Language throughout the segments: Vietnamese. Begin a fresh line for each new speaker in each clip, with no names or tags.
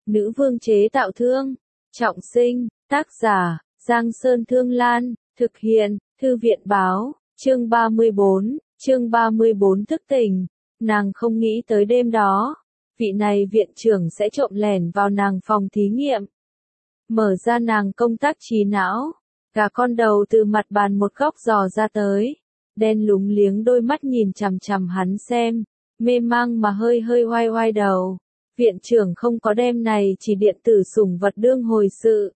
Nữ vương chế tạo thương. Trọng sinh, tác giả, Giang Sơn Thương Lan, thực hiện, Thư viện báo, chương 34 thức tỉnh. Nàng không nghĩ tới đêm đó, vị này viện trưởng sẽ trộm lẻn vào nàng phòng thí nghiệm. Mở ra nàng công tác trí não, gà con đầu từ mặt bàn một góc dò ra tới, đen lúng liếng đôi mắt nhìn chằm chằm hắn xem, mê mang mà hơi hơi oai oai đầu. Viện trưởng không có đem này chỉ điện tử sủng vật đương hồi sự.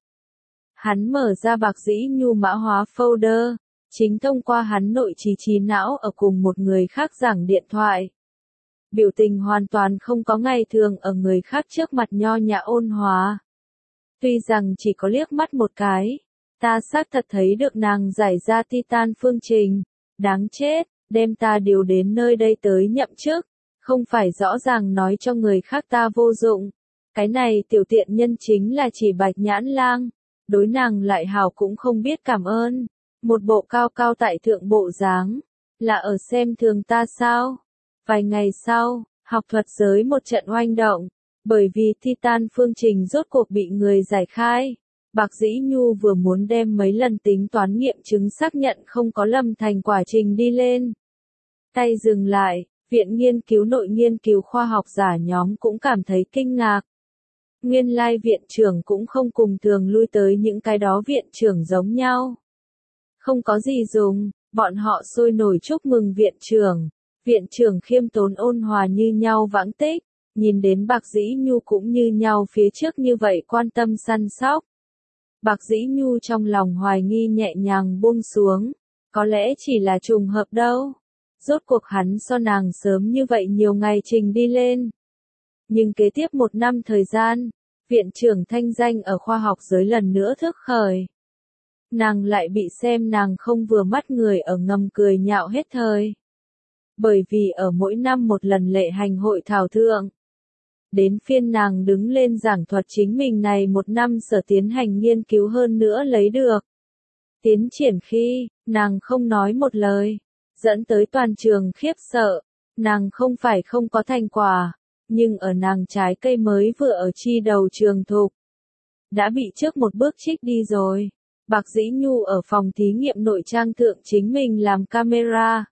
Hắn mở ra bạc dĩ nhu mã hóa folder, chính thông qua hắn nội trí não ở cùng một người khác giảng điện thoại. Biểu tình hoàn toàn không có ngày thường ở người khác trước mặt nho nhã ôn hòa. Tuy rằng chỉ có liếc mắt một cái, ta xác thật thấy được nàng giải ra Titan phương trình. Đáng chết, đem ta điều đến nơi đây tới nhậm chức. Không phải rõ ràng nói cho người khác ta vô dụng. Cái này tiểu tiện nhân chính là chỉ Bạch Nhãn Lang. Đối nàng lại hào cũng không biết cảm ơn. Một bộ cao cao tại thượng bộ dáng. Là ở xem thường ta sao? Vài ngày sau, học thuật giới một trận oanh động. Bởi vì Titan phương trình rốt cuộc bị người giải khai. Bạc Dĩ Nhu vừa muốn đem mấy lần tính toán nghiệm chứng xác nhận không có lầm thành quả trình đi lên. Tay dừng lại. Viện nghiên cứu nội nghiên cứu khoa học giả nhóm cũng cảm thấy kinh ngạc. Nguyên lai viện trưởng cũng không cùng thường lui tới những cái đó viện trưởng giống nhau. Không có gì dùng, bọn họ sôi nổi chúc mừng viện trưởng. Viện trưởng khiêm tốn ôn hòa như nhau vãng tích, nhìn đến Bạc Dĩ Nhu cũng như nhau phía trước như vậy quan tâm săn sóc. Bạc Dĩ Nhu trong lòng hoài nghi nhẹ nhàng buông xuống, có lẽ chỉ là trùng hợp đâu. Rốt cuộc hắn so nàng sớm như vậy nhiều ngày trình đi lên. Nhưng kế tiếp một năm thời gian, viện trưởng thanh danh ở khoa học giới lần nữa thức khởi. Nàng lại bị xem nàng không vừa mắt người ở ngầm cười nhạo hết thời. Bởi vì ở mỗi năm một lần lệ hành hội thảo thượng. Đến phiên nàng đứng lên giảng thuật chính mình này một năm sở tiến hành nghiên cứu hơn nữa lấy được. Tiến triển khi, nàng không nói một lời. Dẫn tới toàn trường khiếp sợ, nàng không phải không có thành quả, nhưng ở nàng trái cây mới vừa ở chi đầu trường thục. Đã bị trước một bước trích đi rồi. Bạc Dĩ Nhu ở phòng thí nghiệm nội trang thượng chính mình làm camera.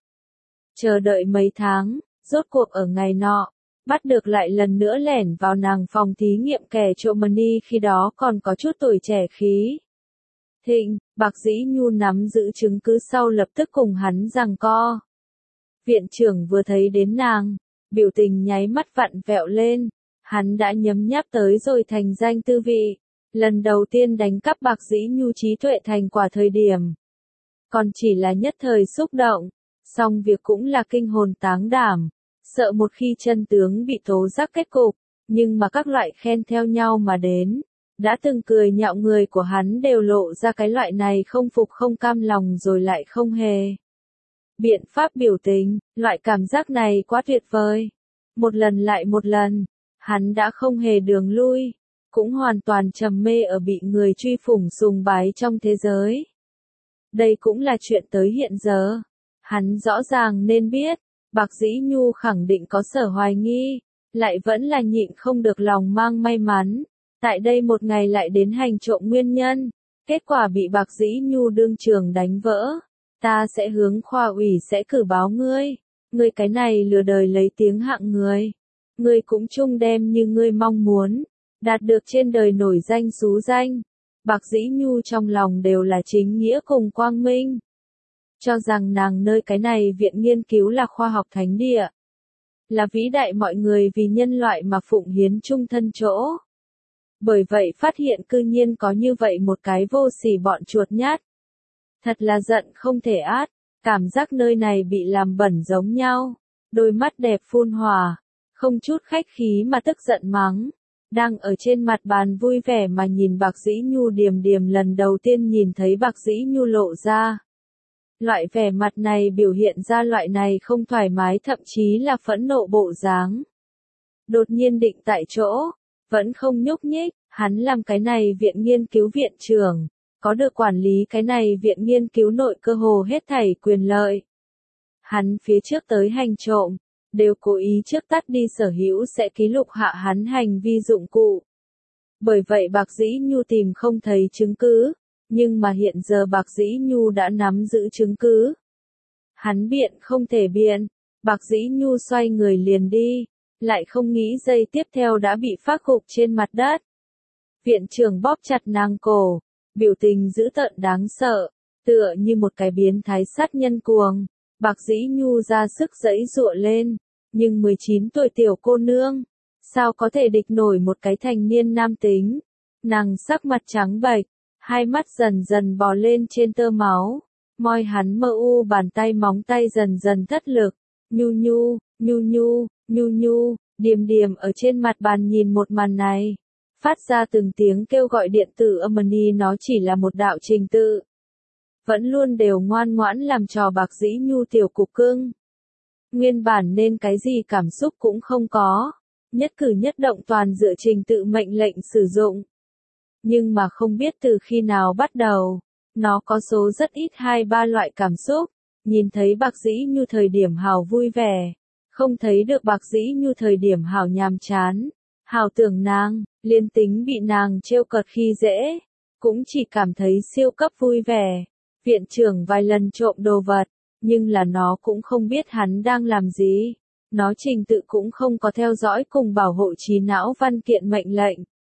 Chờ đợi mấy tháng, rốt cuộc ở ngày nọ, bắt được lại lần nữa lẻn vào nàng phòng thí nghiệm kẻ trộm money khi đó còn có chút tuổi trẻ khí. Thịnh, Bạc Dĩ Nhu nắm giữ chứng cứ sau lập tức cùng hắn giằng co. Viện trưởng vừa thấy đến nàng, biểu tình nháy mắt vặn vẹo lên, hắn đã nhấm nháp tới rồi thành danh tư vị, lần đầu tiên đánh cắp Bạc Dĩ Nhu trí tuệ thành quả thời điểm. Còn chỉ là nhất thời xúc động, song việc cũng là kinh hồn táng đảm, sợ một khi chân tướng bị tố giác kết cục, nhưng mà các loại khen theo nhau mà đến. Đã từng cười nhạo người của hắn đều lộ ra cái loại này không phục không cam lòng rồi lại không hề. Biện pháp biểu tình, loại cảm giác này quá tuyệt vời. Một lần lại một lần, hắn đã không hề đường lui, cũng hoàn toàn trầm mê ở bị người truy phủng sùng bái trong thế giới. Đây cũng là chuyện tới hiện giờ. Hắn rõ ràng nên biết, Bạc Dĩ Nhu khẳng định có sở hoài nghi, lại vẫn là nhịn không được lòng mang may mắn. Tại đây một ngày lại đến hành trộm nguyên nhân, kết quả bị Bạc Dĩ Nhu đương trường đánh vỡ. Ta sẽ hướng khoa ủy sẽ cử báo ngươi. Ngươi cái này lừa đời lấy tiếng hạng người. Ngươi cũng chung đem như ngươi mong muốn, đạt được trên đời nổi danh xú danh. Bạc Dĩ Nhu trong lòng đều là chính nghĩa cùng quang minh. Cho rằng nàng nơi cái này viện nghiên cứu là khoa học thánh địa. Là vĩ đại mọi người vì nhân loại mà phụng hiến chung thân chỗ. Bởi vậy phát hiện cư nhiên có như vậy một cái vô sỉ bọn chuột nhát. Thật là giận không thể át, cảm giác nơi này bị làm bẩn giống nhau. Đôi mắt đẹp phun hỏa, không chút khách khí mà tức giận mắng. Đang ở trên mặt bàn vui vẻ mà nhìn Bạc Dĩ Nhu điềm điềm lần đầu tiên nhìn thấy Bạc Dĩ Nhu lộ ra. Loại vẻ mặt này biểu hiện ra loại này không thoải mái thậm chí là phẫn nộ bộ dáng. Đột nhiên định tại chỗ, vẫn không nhúc nhích, hắn làm cái này viện nghiên cứu viện trưởng, có được quản lý cái này viện nghiên cứu nội cơ hồ hết thảy quyền lợi. Hắn phía trước tới hành trộm, đều cố ý trước tắt đi sở hữu sẽ ký lục hạ hắn hành vi dụng cụ. Bởi vậy Bạc Dĩ Nhu tìm không thấy chứng cứ, nhưng mà hiện giờ Bạc Dĩ Nhu đã nắm giữ chứng cứ. Hắn biện không thể biện, Bạc Dĩ Nhu xoay người liền đi, lại không nghĩ giây tiếp theo đã bị phác gục trên mặt đất. Viện trưởng bóp chặt nàng cổ, biểu tình dữ tợn đáng sợ, tựa như một cái biến thái sát nhân cuồng. Bạc Dĩ Nhu ra sức giãy giụa lên, nhưng 19 tuổi tiểu cô nương, sao có thể địch nổi một cái thành niên nam tính. Nàng sắc mặt trắng bệch, hai mắt dần dần bò lên trên tơ máu, môi hắn mơ u, bàn tay móng tay dần dần thất lực. Nhu nhu, nhu nhu, nhu nhu, Điềm Điềm ở trên mặt bàn nhìn một màn này, phát ra từng tiếng kêu gọi điện tử âm ni, nó chỉ là một đạo trình tự. Vẫn luôn đều ngoan ngoãn làm trò Bạc Dĩ Nhu tiểu cục cưng. Nguyên bản nên cái gì cảm xúc cũng không có, nhất cử nhất động toàn dựa trình tự mệnh lệnh sử dụng. Nhưng mà không biết từ khi nào bắt đầu, nó có số rất ít 2-3 loại cảm xúc. Nhìn thấy Bạc Dĩ Nhu thời điểm hào vui vẻ, không thấy được Bạc Dĩ Nhu thời điểm hào nhàm chán, hào tưởng nàng, liên tính bị nàng trêu cợt khi dễ, cũng chỉ cảm thấy siêu cấp vui vẻ. Viện trưởng vài lần trộm đồ vật, nhưng là nó cũng không biết hắn đang làm gì. Nó trình tự cũng không có theo dõi cùng bảo hộ trí não văn kiện mệnh lệnh.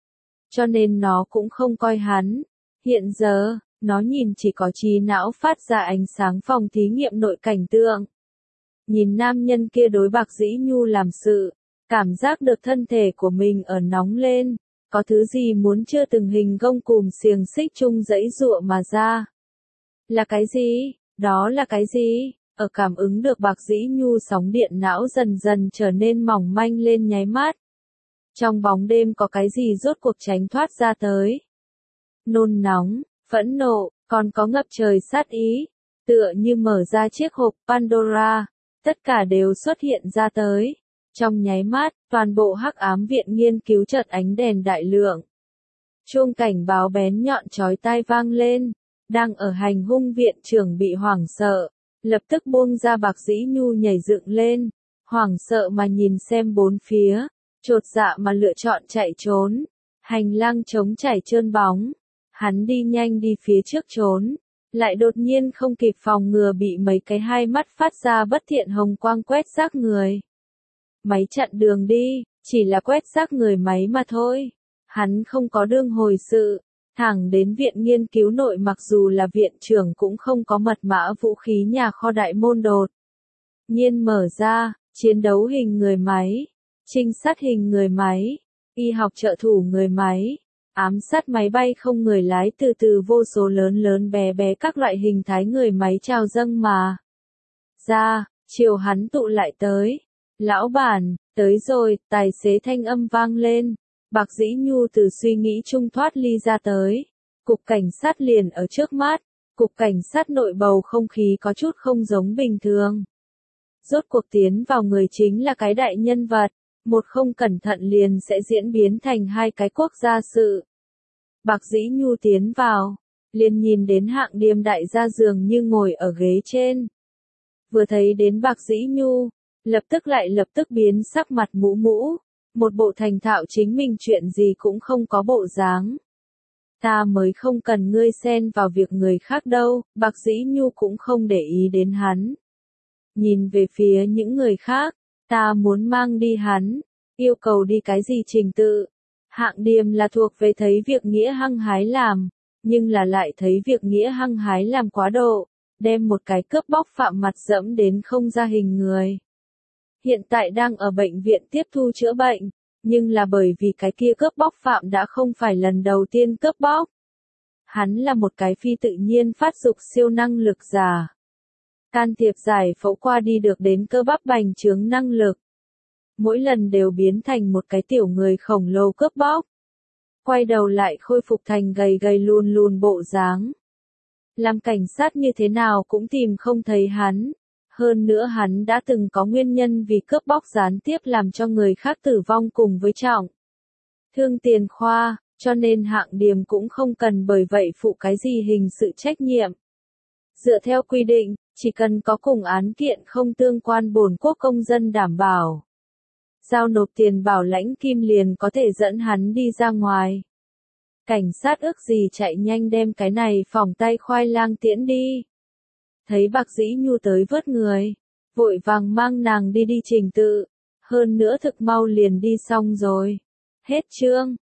Cho nên nó cũng không coi hắn. Hiện giờ, nó nhìn chỉ có trí não phát ra ánh sáng phòng thí nghiệm nội cảnh tượng. Nhìn nam nhân kia đối Bạc Dĩ Nhu làm sự, cảm giác được thân thể của mình ở nóng lên, có thứ gì muốn chưa từng hình gông cùm xiềng xích chung giãy giụa mà ra. Là cái gì? Đó là cái gì? Ở cảm ứng được Bạc Dĩ Nhu sóng điện não dần dần trở nên mỏng manh lên nháy mắt. Trong bóng đêm có cái gì rốt cuộc tránh thoát ra tới. Nôn nóng, phẫn nộ, còn có ngập trời sát ý, tựa như mở ra chiếc hộp Pandora, tất cả đều xuất hiện ra tới. Trong nháy mắt, toàn bộ hắc ám viện nghiên cứu chợt ánh đèn đại lượng. Chuông cảnh báo bén nhọn chói tai vang lên, đang ở hành hung viện trưởng bị hoảng sợ, lập tức buông ra Bạc Dĩ Nhu nhảy dựng lên, hoảng sợ mà nhìn xem bốn phía, chột dạ mà lựa chọn chạy trốn. Hành lang trống trải trơn bóng, hắn đi nhanh đi phía trước trốn, lại đột nhiên không kịp phòng ngừa bị mấy cái hai mắt phát ra bất thiện hồng quang quét rác người. Máy chặn đường đi, chỉ là quét rác người máy mà thôi. Hắn không có đương hồi sự, thẳng đến viện nghiên cứu nội, mặc dù là viện trưởng cũng không có mật mã vũ khí nhà kho đại môn đột nhiên mở ra, chiến đấu hình người máy, trinh sát hình người máy, y học trợ thủ người máy, ám sát máy bay không người lái, từ từ vô số lớn lớn bé bé các loại hình thái người máy trào dâng mà ra, chiều hắn tụ lại tới. Lão bản, tới rồi, tài xế thanh âm vang lên. Bạc Dĩ Nhu từ suy nghĩ chung thoát ly ra tới. Cục cảnh sát liền ở trước mắt. Cục cảnh sát nội bầu không khí có chút không giống bình thường. Rốt cuộc tiến vào người chính là cái đại nhân vật. Một không cẩn thận liền sẽ diễn biến thành hai cái quốc gia sự. Bạc Dĩ Nhu tiến vào, liền nhìn đến Hạng Điềm đại gia dường như ngồi ở ghế trên. Vừa thấy đến Bạc Dĩ Nhu, lập tức biến sắc mặt mũ mũ, một bộ thành thạo chính mình chuyện gì cũng không có bộ dáng. Ta mới không cần ngươi xen vào việc người khác đâu. Bạc Dĩ Nhu cũng không để ý đến hắn. Nhìn về phía những người khác, ta muốn mang đi hắn, yêu cầu đi cái gì trình tự. Hạng Điềm là thuộc về thấy việc nghĩa hăng hái làm, nhưng là lại thấy việc nghĩa hăng hái làm quá độ, đem một cái cướp bóc phạm mặt dẫm đến không ra hình người. Hiện tại đang ở bệnh viện tiếp thu chữa bệnh, nhưng là bởi vì cái kia cướp bóc phạm đã không phải lần đầu tiên cướp bóc. Hắn là một cái phi tự nhiên phát dục siêu năng lực giả. Can thiệp giải phẫu qua đi được đến cơ bắp bành trướng năng lực. Mỗi lần đều biến thành một cái tiểu người khổng lồ cướp bóc. Quay đầu lại khôi phục thành gầy gầy lùn lùn bộ dáng. Làm cảnh sát như thế nào cũng tìm không thấy hắn. Hơn nữa hắn đã từng có nguyên nhân vì cướp bóc gián tiếp làm cho người khác tử vong cùng với trọng thương tiền khoa, cho nên Hạng Điềm cũng không cần bởi vậy phụ cái gì hình sự trách nhiệm. Dựa theo quy định, chỉ cần có cùng án kiện không tương quan bổn quốc công dân đảm bảo, giao nộp tiền bảo lãnh kim liền có thể dẫn hắn đi ra ngoài. Cảnh sát ước gì chạy nhanh đem cái này phỏng tay khoai lang tiễn đi. Thấy Bạc Dĩ Nhu tới vớt người, vội vàng mang nàng đi trình tự, hơn nữa thực mau liền đi xong rồi. Hết chương.